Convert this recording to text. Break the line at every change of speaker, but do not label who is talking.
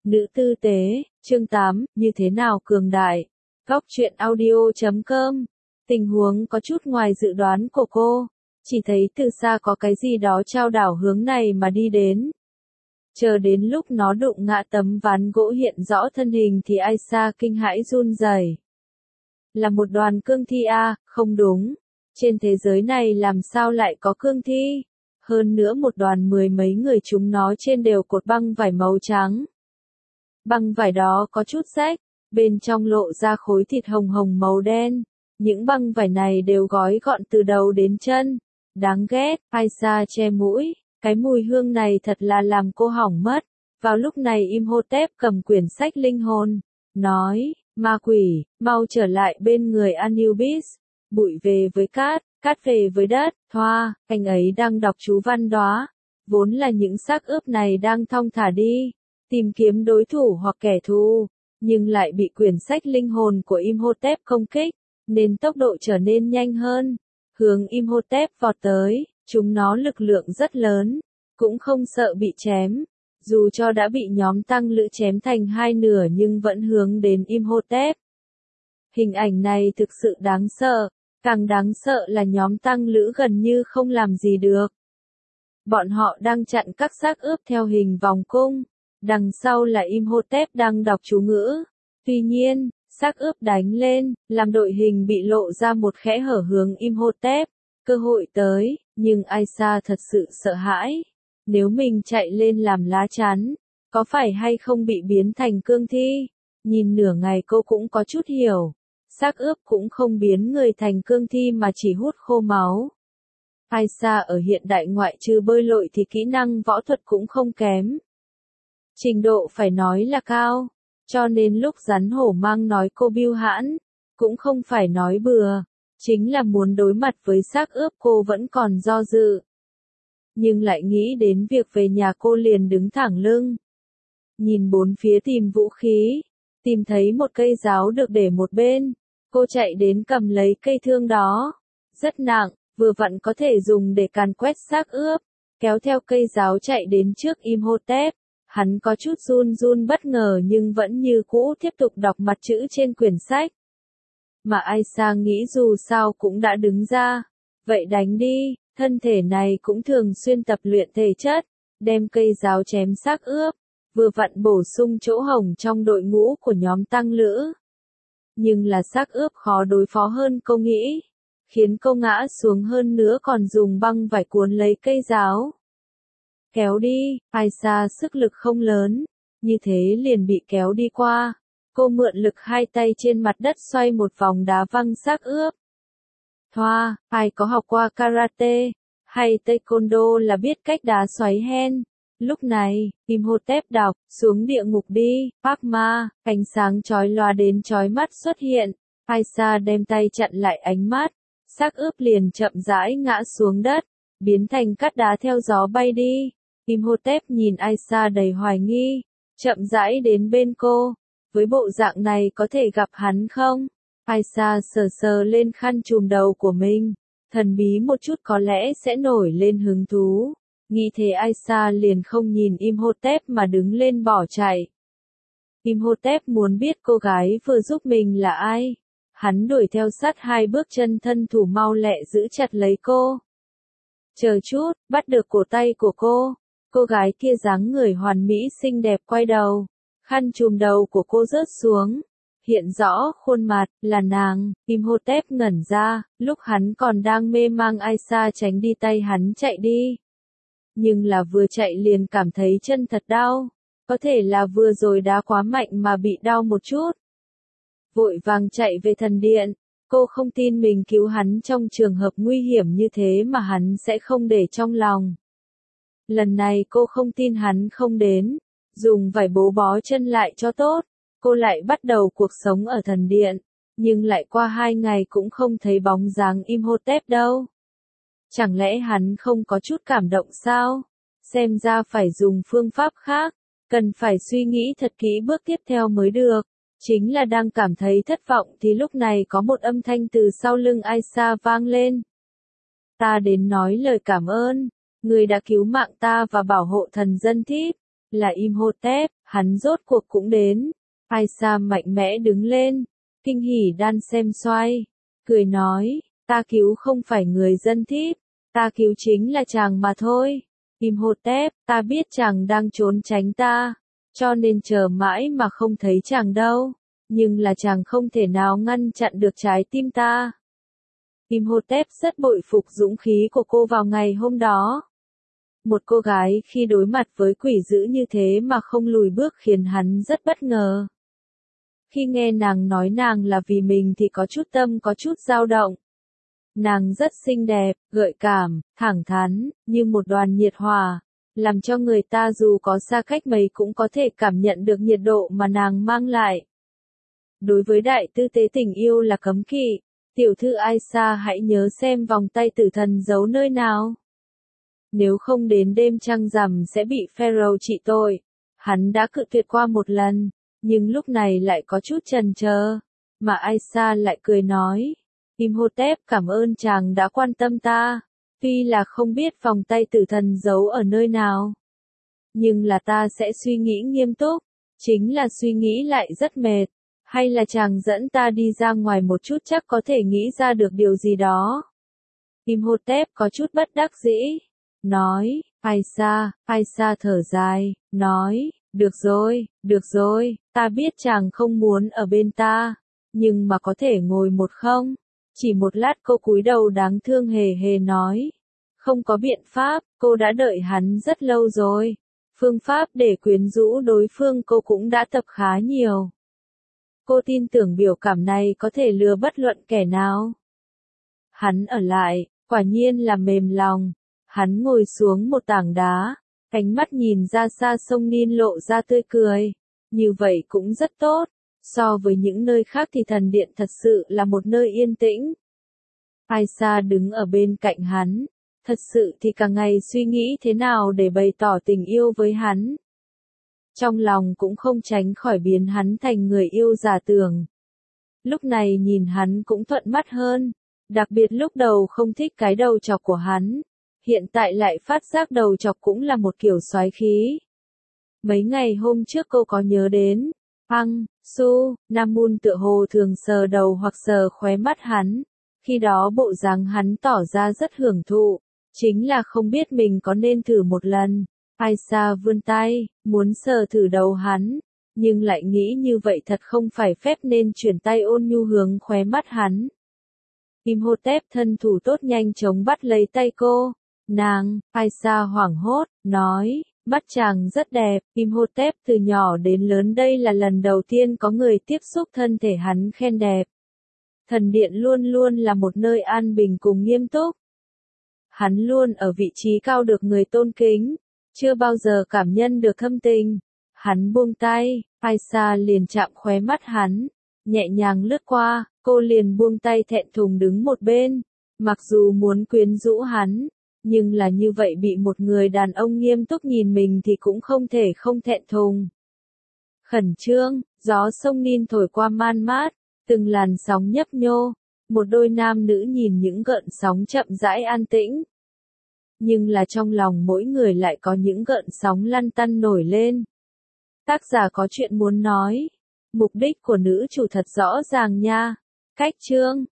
Nữ tư tế, chương 8, như thế nào cường đại. Góc truyện audio.com. Tình huống có chút ngoài dự đoán của cô. Chỉ thấy từ xa có cái gì đó trao đảo hướng này mà đi đến. Chờ đến lúc nó đụng ngã tấm ván gỗ hiện rõ thân hình thì Aisha kinh hãi run rẩy. Là một đoàn cương thi à, không đúng. Trên thế giới này làm sao lại có cương thi? Hơn nữa một đoàn mười mấy người chúng nó trên đều cột băng vải màu trắng. Băng vải đó có chút rách, bên trong lộ ra khối thịt hồng hồng màu đen. Những băng vải này đều gói gọn từ đầu đến chân. Đáng ghét, Aisha che mũi, cái mùi hương này thật là làm cô hỏng mất. Vào lúc này Imhotep cầm quyển sách linh hồn, nói, ma quỷ, mau trở lại bên người Anubis, bụi về với cát, cát về với đất, Thoa, anh ấy đang đọc chú văn đó. Vốn là những xác ướp này đang thong thả đi, tìm kiếm đối thủ hoặc kẻ thù, nhưng lại bị quyển sách linh hồn của Imhotep công kích, nên tốc độ trở nên nhanh hơn. Hướng Imhotep vọt tới, chúng nó lực lượng rất lớn, cũng không sợ bị chém. Dù cho đã bị nhóm tăng lữ chém thành hai nửa nhưng vẫn hướng đến Imhotep. Hình ảnh này thực sự đáng sợ, càng đáng sợ là nhóm tăng lữ gần như không làm gì được. Bọn họ đang chặn các xác ướp theo hình vòng cung, đằng sau là Imhotep đang đọc chú ngữ. Tuy nhiên, xác ướp đánh lên, làm đội hình bị lộ ra một kẽ hở hướng Imhotep. Cơ hội tới, nhưng Aisha thật sự sợ hãi. Nếu mình chạy lên làm lá chắn, có phải hay không bị biến thành cương thi? Nhìn nửa ngày cô cũng có chút hiểu. Xác ướp cũng không biến người thành cương thi mà chỉ hút khô máu. Aisha ở hiện đại ngoại trừ bơi lội thì kỹ năng võ thuật cũng không kém. Trình độ phải nói là cao, cho nên lúc rắn hổ mang nói cô bưu hãn, cũng không phải nói bừa, chính là muốn đối mặt với xác ướp cô vẫn còn do dự. Nhưng lại nghĩ đến việc về nhà cô liền đứng thẳng lưng. Nhìn bốn phía tìm vũ khí, tìm thấy một cây giáo được để một bên, cô chạy đến cầm lấy cây thương đó. Rất nặng, vừa vặn có thể dùng để càn quét xác ướp, kéo theo cây giáo chạy đến trước Imhotep. Hắn có chút run run bất ngờ nhưng vẫn như cũ tiếp tục đọc mặt chữ trên quyển sách. Mà Aisha nghĩ dù sao cũng đã đứng ra, vậy đánh đi, thân thể này cũng thường xuyên tập luyện thể chất, đem cây giáo chém xác ướp, vừa vặn bổ sung chỗ hổng trong đội ngũ của nhóm tăng lữ. Nhưng là xác ướp khó đối phó hơn cô nghĩ, khiến cô ngã xuống hơn nữa còn dùng băng vải cuốn lấy cây giáo. Kéo đi, Aisha sức lực không lớn, như thế liền bị kéo đi qua. Cô mượn lực hai tay trên mặt đất xoay một vòng đá văng xác ướp. Thoa, ai có học qua karate, hay taekwondo là biết cách đá xoáy hen. Lúc này, Imhotep đọc, xuống địa ngục đi, Padma, ánh sáng chói lòa đến chói mắt xuất hiện. Aisha đem tay chặn lại ánh mắt, xác ướp liền chậm rãi ngã xuống đất, biến thành cát đá theo gió bay đi. Imhotep nhìn Aisha đầy hoài nghi, chậm rãi đến bên cô. Với bộ dạng này có thể gặp hắn không? Aisha sờ sờ lên khăn trùm đầu của mình, thần bí một chút có lẽ sẽ nổi lên hứng thú. Nghĩ thế Aisha liền không nhìn Imhotep mà đứng lên bỏ chạy. Imhotep muốn biết cô gái vừa giúp mình là ai. Hắn đuổi theo sát hai bước chân thân thủ mau lẹ giữ chặt lấy cô. Chờ chút, bắt được cổ tay của cô. Cô gái kia dáng người hoàn mỹ xinh đẹp quay đầu. Khăn trùm đầu của cô rớt xuống. Hiện rõ khuôn mặt, là nàng. Imhotep ngẩn ra, lúc hắn còn đang mê mang Aisha tránh đi tay hắn chạy đi. Nhưng là vừa chạy liền cảm thấy chân thật đau. Có thể là vừa rồi đá quá mạnh mà bị đau một chút. Vội vàng chạy về thần điện. Cô không tin mình cứu hắn trong trường hợp nguy hiểm như thế mà hắn sẽ không để trong lòng. Lần này cô không tin hắn không đến. Dùng vải bố bó chân lại cho tốt. Cô lại bắt đầu cuộc sống ở thần điện. Nhưng lại qua 2 ngày cũng không thấy bóng dáng Imhotep đâu. Chẳng lẽ hắn không có chút cảm động sao? Xem ra phải dùng phương pháp khác. Cần phải suy nghĩ thật kỹ bước tiếp theo mới được. Chính là đang cảm thấy thất vọng thì lúc này có một âm thanh từ sau lưng Aisha vang lên. Ta đến nói lời cảm ơn. Người đã cứu mạng ta và bảo hộ thần dân Thiếp. Là Imhotep, hắn rốt cuộc cũng đến. Aisha mạnh mẽ đứng lên, kinh hỉ đan xem xoay, cười nói, ta cứu không phải người dân Thíp, ta cứu chính là chàng mà thôi. Imhotep, ta biết chàng đang trốn tránh ta, cho nên chờ mãi mà không thấy chàng đâu, nhưng là chàng không thể nào ngăn chặn được trái tim ta. Imhotep rất bội phục dũng khí của cô vào ngày hôm đó. Một cô gái khi đối mặt với quỷ dữ như thế mà không lùi bước khiến hắn rất bất ngờ. Khi nghe nàng nói nàng là vì mình thì có chút tâm có chút dao động. Nàng rất xinh đẹp, gợi cảm, thẳng thắn, như một đoàn nhiệt hỏa, làm cho người ta dù có xa cách mấy cũng có thể cảm nhận được nhiệt độ mà nàng mang lại. Đối với đại tư tế tình yêu là cấm kỵ, tiểu thư Aisha hãy nhớ xem vòng tay tử thần giấu nơi nào. Nếu không đến đêm trăng rằm sẽ bị Pharaoh trị tội. Hắn đã cự tuyệt qua một lần, nhưng lúc này lại có chút chần chờ, mà Aisha lại cười nói, Imhotep cảm ơn chàng đã quan tâm ta, tuy là không biết vòng tay tử thần giấu ở nơi nào, nhưng là ta sẽ suy nghĩ nghiêm túc, chính là suy nghĩ lại rất mệt, hay là chàng dẫn ta đi ra ngoài một chút chắc có thể nghĩ ra được điều gì đó. Imhotep có chút bất đắc dĩ, nói, Aisha thở dài, nói, được rồi, ta biết chàng không muốn ở bên ta, nhưng mà có thể ngồi một không? Chỉ một lát cô cúi đầu đáng thương hề hề nói, không có biện pháp, cô đã đợi hắn rất lâu rồi, phương pháp để quyến rũ đối phương cô cũng đã tập khá nhiều. Cô tin tưởng biểu cảm này có thể lừa bất luận kẻ nào. Hắn ở lại, quả nhiên là mềm lòng. Hắn ngồi xuống một tảng đá, ánh mắt nhìn ra xa sông Nin lộ ra tươi cười. Như vậy cũng rất tốt. So với những nơi khác thì thần điện thật sự là một nơi yên tĩnh. Aisha đứng ở bên cạnh hắn. Thật sự thì cả ngày suy nghĩ thế nào để bày tỏ tình yêu với hắn. Trong lòng cũng không tránh khỏi biến hắn thành người yêu giả tưởng. Lúc này nhìn hắn cũng thuận mắt hơn. Đặc biệt lúc đầu không thích cái đầu chọc của hắn. Hiện tại lại phát giác đầu chọc cũng là một kiểu soái khí. Mấy ngày hôm trước cô có nhớ đến, Namun tựa hồ thường sờ đầu hoặc sờ khóe mắt hắn. Khi đó bộ dáng hắn tỏ ra rất hưởng thụ, chính là không biết mình có nên thử một lần. Aisha vươn tay, muốn sờ thử đầu hắn, nhưng lại nghĩ như vậy thật không phải phép nên chuyển tay ôn nhu hướng khóe mắt hắn. Imhotep thân thủ tốt nhanh chóng bắt lấy tay cô. Aisha hoảng hốt, nói, mắt chàng rất đẹp. Imhotep từ nhỏ đến lớn đây là lần đầu tiên có người tiếp xúc thân thể hắn khen đẹp. Thần điện luôn luôn là một nơi an bình cùng nghiêm túc. Hắn luôn ở vị trí cao được người tôn kính, chưa bao giờ cảm nhận được thâm tình. Hắn buông tay, Aisha liền chạm khóe mắt hắn, nhẹ nhàng lướt qua, cô liền buông tay thẹn thùng đứng một bên. Mặc dù muốn quyến rũ hắn, nhưng là như vậy bị một người đàn ông nghiêm túc nhìn mình thì cũng không thể không thẹn thùng. Khẩn trương, gió sông Nin thổi qua man mát, từng làn sóng nhấp nhô, một đôi nam nữ nhìn những gợn sóng chậm rãi an tĩnh. Nhưng là trong lòng mỗi người lại có những gợn sóng lăn tăn nổi lên. Tác giả có chuyện muốn nói. Mục đích của nữ chủ thật rõ ràng nha. Cách chương